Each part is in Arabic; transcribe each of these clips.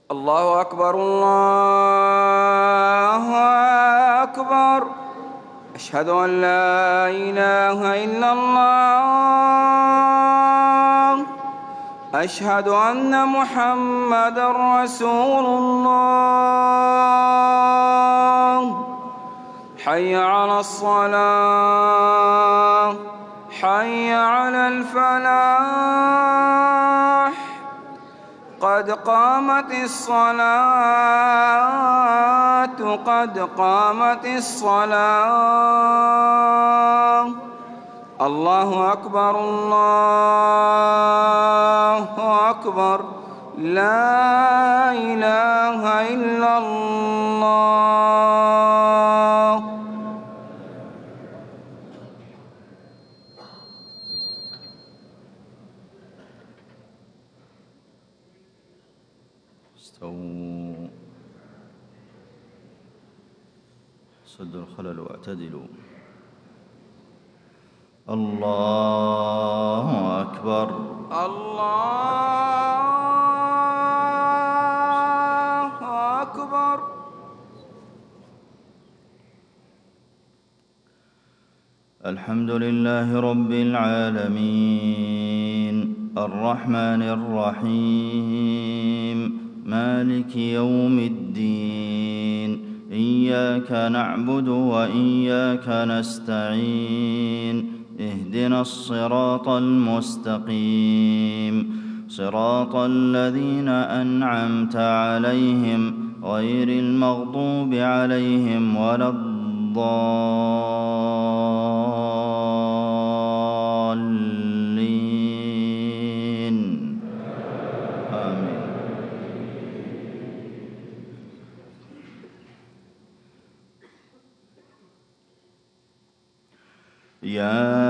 الله أكبر الله أكبر. أشهد أن لا إله إلا الله. أشهد أن محمدًا رسول الله. حي على الصلاة، حي على الفلاح، قد قامت الصلاة، قد قامت الصلاة. الله أكبر الله أكبر. لا إله إلا الله. استووا، سدوا الخلل واعتدلوا. الله أكبر الله أكبر. الحمد لله رب العالمين، الرحمن الرحيم، مالك يوم الدين. إياك نعبد وإياك نستعين. اهدنا الصراط المستقيم، صراط الذين أنعمت عليهم غير المغضوب عليهم ولا الضالين. آمين. يا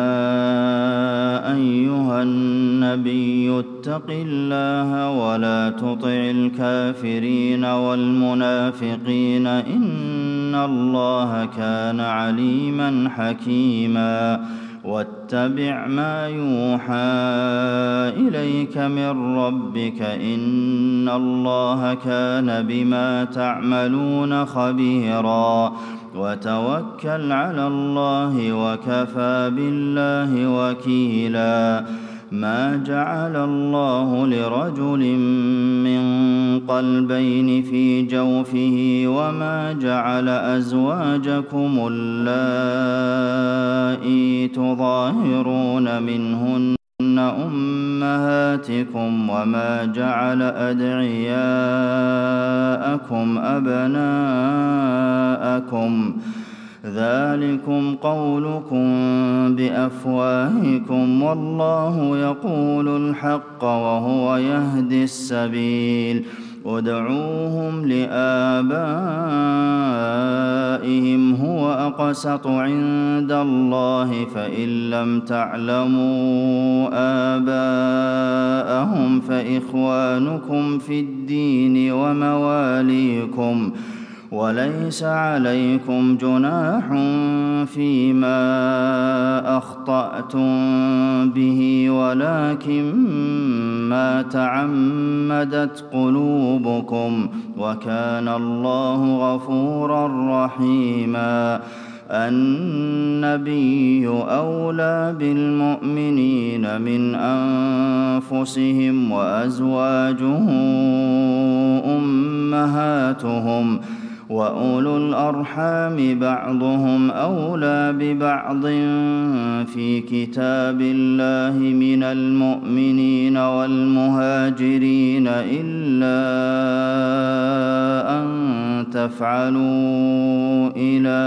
أيها النبي اتق الله ولا تطع الكافرين والمنافقين، إن الله كان عليما حكيما. واتبع ما يوحى إليك من ربك، إن الله كان بما تعملون خبيرا. وتوكل على الله وكفى بالله وكيلا. ما جعل الله لرجل من قلبين في جوفه، وما جعل أزواجكم اللائي تظاهرون منهن أمهاتكم، وما جعل أدعياءكم أبناءكم، ذلكم قولكم بأفواهكم، والله يقول الحق وهو يهدي السبيل. ادعوهم لآبائهم هو أقسط عند الله، فإن لم تعلموا آباءهم فإخوانكم في الدين ومواليكم، وليس عليكم جناح فيما أخطأتم به، ولكن ما تعمدت قلوبكم، وكان الله غفورا رحيما. النبي أولى بالمؤمنين من أنفسهم، وأزواجه أمهاتهم، وأولو الأرحام بعضهم أولى ببعض في كتاب الله من المؤمنين والمهاجرين، إلا أن تفعلوا إلى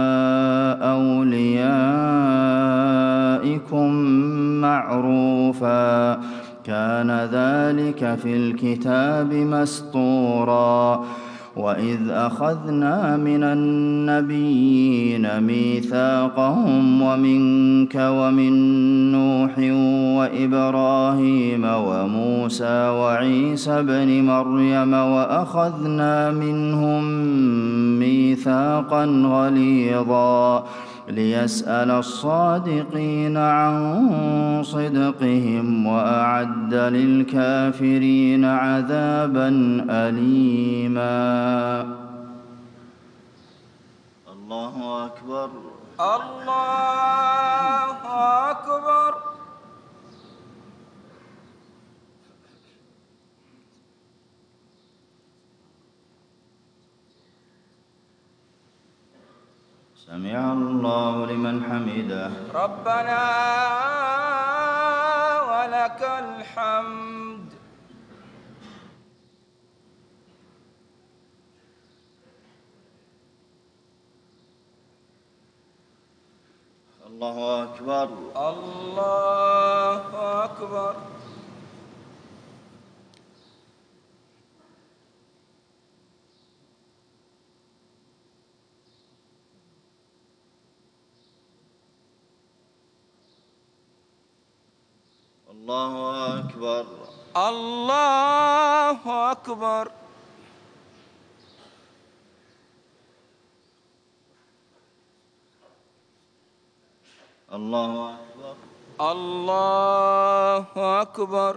أوليائكم معروفا، كان ذلك في الكتاب مسطورا. وإذ أخذنا من النبيين ميثاقهم ومنك ومن نوح وإبراهيم وموسى وعيسى ابن مريم، وأخذنا منهم ميثاقا غليظا. ليسأل الصادقين عن صدقهم وأعد للكافرين عذابا أليما. الله أكبر. الله أكبر. سمع الله لمن حمده. ربنا ولك الحمد. الله أكبر. الله أكبر. الله أكبر. الله أكبر. الله أكبر. الله أكبر.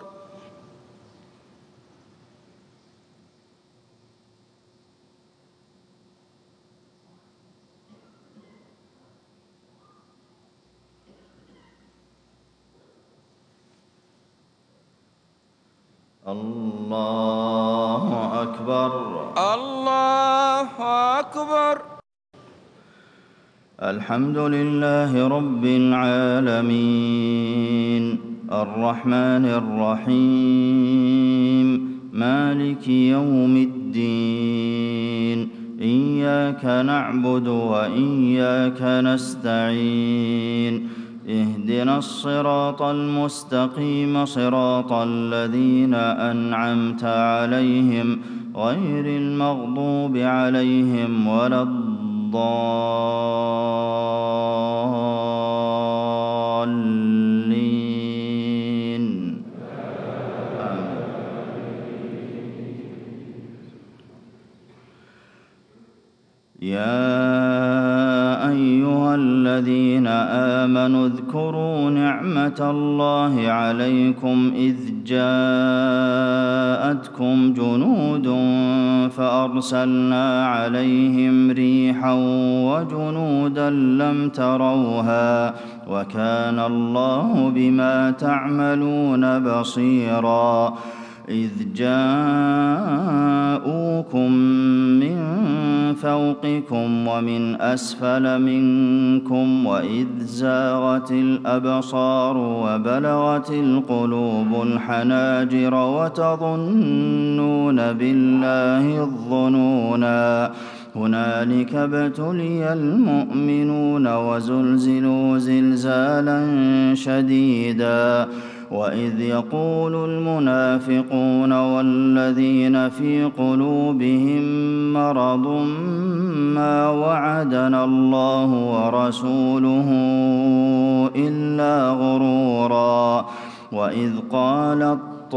الله أكبر. الله أكبر. الحمد لله رب العالمين الرحمن الرحيم مالك يوم الدين إياك نعبد وإياك نستعين اهدنا الصراط المستقيم صراط الذين أنعمت عليهم غير المغضوب عليهم ولا الضالين. يا أيها الذين آمنوا اذكروا نعمة الله عليكم إذ جاءتكم جنود فأرسلنا عليهم ريحا وجنودا لم تروها وكان الله بما تعملون بصيرا. إذ جاءوكم من فوقكم ومن أسفل منكم وإذ زاغت الأبصار وبلغت القلوب الحناجر وتظنون بالله الظنونا. هنالك ابتلي المؤمنون وزلزلوا زلزالا شديدا. وإذ يقول المنافقون والذين في قلوبهم مرض ما وعدنا الله ورسوله إلا غرورا. وإذ قالت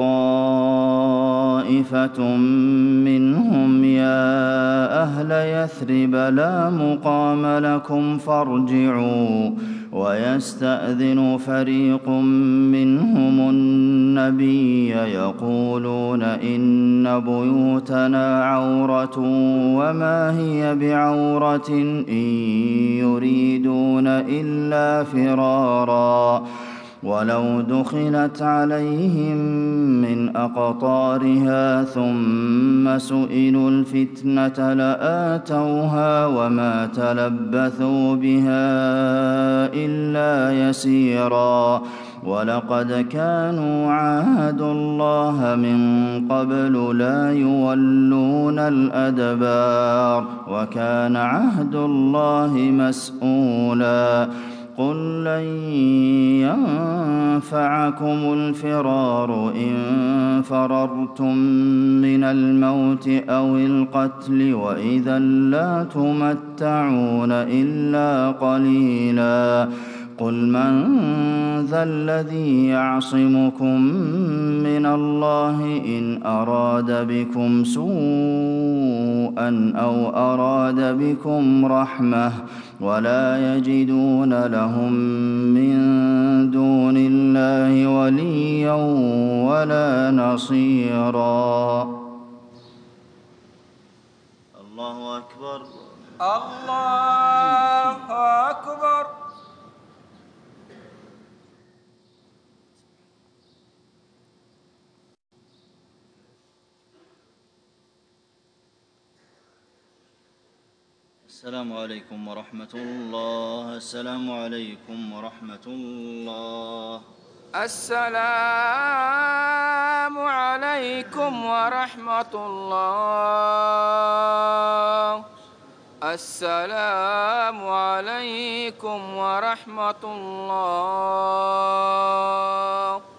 طائفة منهم يا أهل يثرب لا مقام لكم فارجعوا. ويستأذن فريق منهم النبي يقولون إن بيوتنا عورة وما هي بعورة إن يريدون إلا فرارا. ولو دخلت عليهم من أقطارها ثم سئلوا الفتنة لآتوها وما تلبثوا بها إلا يسيرا. ولقد كانوا عاهدوا الله من قبل لا يولون الأدبار وكان عهد الله مسؤولا. قل لن ينفعكم الفرار إن فررتم من الموت أو القتل وإذا لا تمتعون إلا قليلا. قل من ذا الذي يعصمكم من الله إن أراد بكم سوءا أو أراد بكم رحمة ولا يجدون لهم من دون الله وليا ولا نصيرا. الله أكبر. الله أكبر. السلام عليكم ورحمة الله. السلام عليكم ورحمة الله. السلام عليكم ورحمة الله. السلام عليكم ورحمة الله.